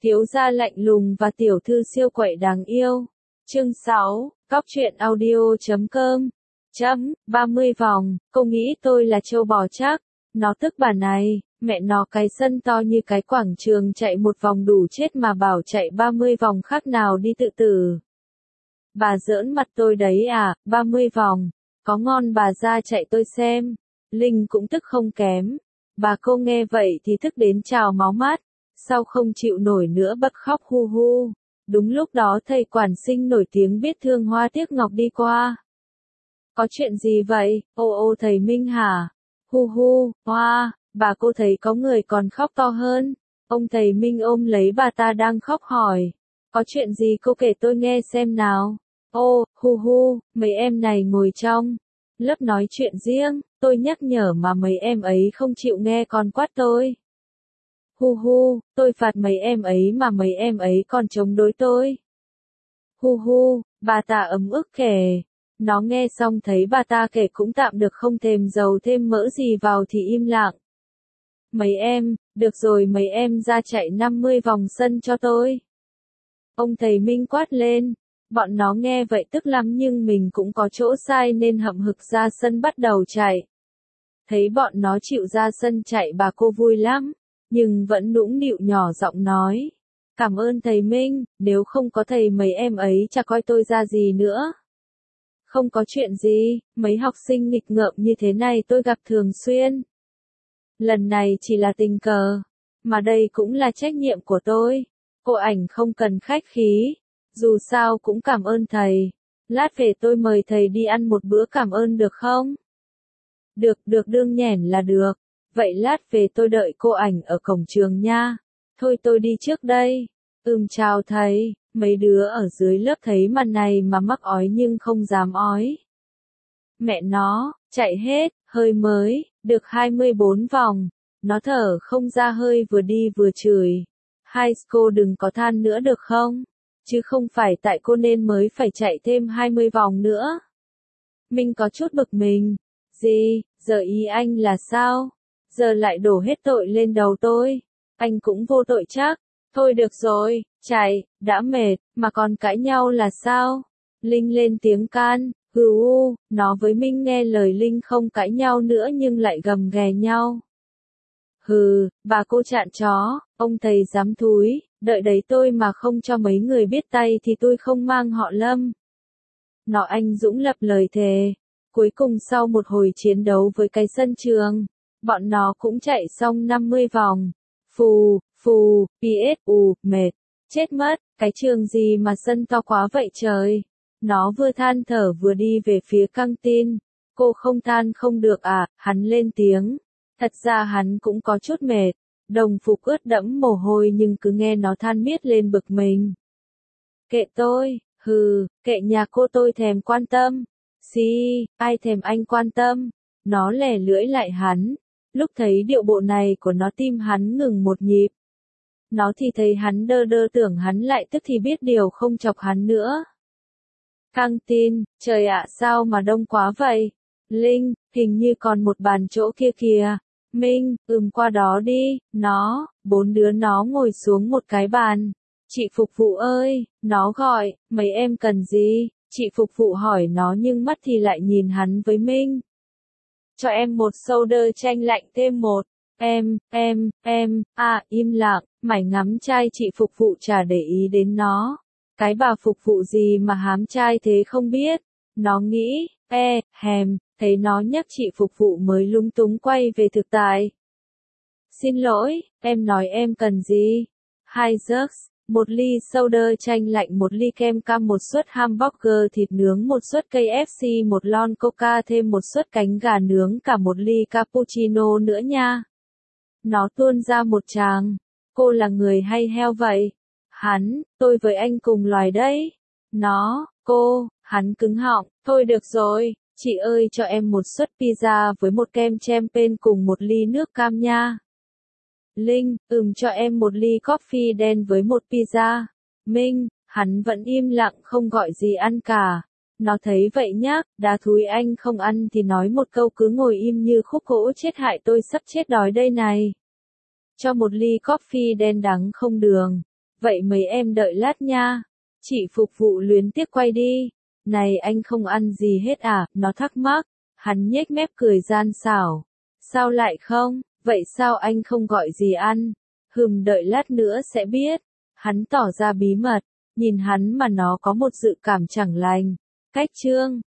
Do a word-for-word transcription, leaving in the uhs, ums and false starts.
Thiếu gia lạnh lùng và tiểu thư siêu quậy đáng yêu. Chương sáu, Góc truyện audio chấm com. Chấm, ba mươi vòng, cô nghĩ tôi là trâu bò chắc. Nó tức bà này, mẹ nó cái sân to như cái quảng trường chạy một vòng đủ chết mà bảo chạy ba mươi vòng khác nào đi tự tử. Bà giỡn mặt tôi đấy à, ba mươi vòng, có ngon bà ra chạy tôi xem. Linh cũng tức không kém. Bà cô nghe vậy thì tức đến trào máu mắt. Sau không chịu nổi nữa bật khóc hu hu. Đúng lúc đó thầy quản sinh nổi tiếng biết thương hoa tiếc ngọc đi qua. Có chuyện gì vậy, ô ô thầy Minh hả? Hu hu, hoa, bà cô thấy có người còn khóc to hơn. Ông thầy Minh ôm lấy bà ta đang khóc hỏi. Có chuyện gì cô kể tôi nghe xem nào. Ô, hu hu, mấy em này ngồi trong lớp nói chuyện riêng, tôi nhắc nhở mà mấy em ấy không chịu nghe còn quát tôi. Hu hu, tôi phạt mấy em ấy mà mấy em ấy còn chống đối tôi. Hu hu, bà ta ấm ức kể. Nó nghe xong thấy bà ta kể cũng tạm được không thêm dầu thêm mỡ gì vào thì im lặng. Mấy em, được rồi mấy em ra chạy năm mươi vòng sân cho tôi. Ông thầy Minh quát lên. Bọn nó nghe vậy tức lắm nhưng mình cũng có chỗ sai nên hậm hực ra sân bắt đầu chạy. Thấy bọn nó chịu ra sân chạy bà cô vui lắm. Nhưng vẫn nũng nịu nhỏ giọng nói. Cảm ơn thầy Minh, nếu không có thầy mấy em ấy chả coi tôi ra gì nữa. Không có chuyện gì, mấy học sinh nghịch ngợm như thế này tôi gặp thường xuyên. Lần này chỉ là tình cờ, mà đây cũng là trách nhiệm của tôi. Cô ảnh không cần khách khí, dù sao cũng cảm ơn thầy. Lát về tôi mời thầy đi ăn một bữa cảm ơn được không? Được, được đương nhẻn là được. Vậy lát về tôi đợi cô ảnh ở cổng trường nha. Thôi tôi đi trước đây. Ừm chào thầy. Mấy đứa ở dưới lớp thấy màn này mà mắc ói nhưng không dám ói. Mẹ nó, chạy hết, hơi mới, được hai mươi bốn vòng. Nó thở không ra hơi vừa đi vừa chửi. Hai cô đừng có than nữa được không? Chứ không phải tại cô nên mới phải chạy thêm hai mươi vòng nữa. Mình có chút bực mình. Gì, giờ ý anh là sao? Giờ lại đổ hết tội lên đầu tôi. Anh cũng vô tội chắc. Thôi được rồi, chạy, đã mệt, mà còn cãi nhau là sao? Linh lên tiếng can, hừ u, nó với Minh nghe lời Linh không cãi nhau nữa nhưng lại gầm ghè nhau. Hừ, bà cô chạn chó, ông thầy dám thúi, đợi đấy tôi mà không cho mấy người biết tay thì tôi không mang họ Lâm. Nó anh Dũng lập lời thề. Cuối cùng sau một hồi chiến đấu với cái sân trường, bọn nó cũng chạy xong năm mươi vòng. Phù, phù, ps, u, mệt, chết mất, cái trường gì mà sân to quá vậy trời. Nó vừa than thở vừa đi về phía căng tin. Cô không than không được à, hắn lên tiếng. Thật ra hắn cũng có chút mệt, đồng phục ướt đẫm mồ hôi nhưng cứ nghe nó than miết lên bực mình. Kệ tôi, hừ, kệ nhà cô tôi thèm quan tâm. Xì, ai thèm anh quan tâm. Nó lè lưỡi lại hắn. Lúc thấy điệu bộ này của nó tim hắn ngừng một nhịp. Nó thì thấy hắn đơ đơ tưởng hắn lại tức thì biết điều không chọc hắn nữa. Căng tin, trời ạ sao mà đông quá vậy? Linh, hình như còn một bàn chỗ kia kìa. Minh, ừm qua đó đi, nó, bốn đứa nó ngồi xuống một cái bàn. Chị phục vụ ơi, nó gọi, mấy em cần gì? Chị phục vụ hỏi nó nhưng mắt thì lại nhìn hắn với Minh. Cho em một soda chanh lạnh thêm một. Em, em, em, à, im lặng, mải ngắm trai chị phục vụ chả để ý đến nó. Cái bà phục vụ gì mà hám trai thế không biết. Nó nghĩ, e, hèm, thấy nó nhắc chị phục vụ mới lung túng quay về thực tại. Xin lỗi, em nói em cần gì? Hai jugs, một ly soda chanh lạnh, một ly kem cam, một suất hamburger thịt nướng, một suất ca ép xê, một lon coca thêm một suất cánh gà nướng, cả một ly cappuccino nữa nha. Nó tuôn ra một tràng. Cô là người hay heo vậy? Hắn, tôi với anh cùng loài đấy. Nó, cô, hắn cứng họng, thôi được rồi, chị ơi cho em một suất pizza với một kem champagne cùng một ly nước cam nha. Linh, ừm cho em một ly coffee đen với một pizza. Minh, hắn vẫn im lặng không gọi gì ăn cả. Nó thấy vậy nhá, đá thúi anh không ăn thì nói một câu cứ ngồi im như khúc gỗ chết hại tôi sắp chết đói đây này. Cho một ly coffee đen đắng không đường. Vậy mấy em đợi lát nha. Chị phục vụ luyến tiếc quay đi. Này anh không ăn gì hết à? Nó thắc mắc. Hắn nhếch mép cười gian xảo. Sao lại không? Vậy sao anh không gọi gì ăn? Hừm, đợi lát nữa sẽ biết. Hắn tỏ ra bí mật. Nhìn hắn mà nó có một dự cảm chẳng lành. Cách chương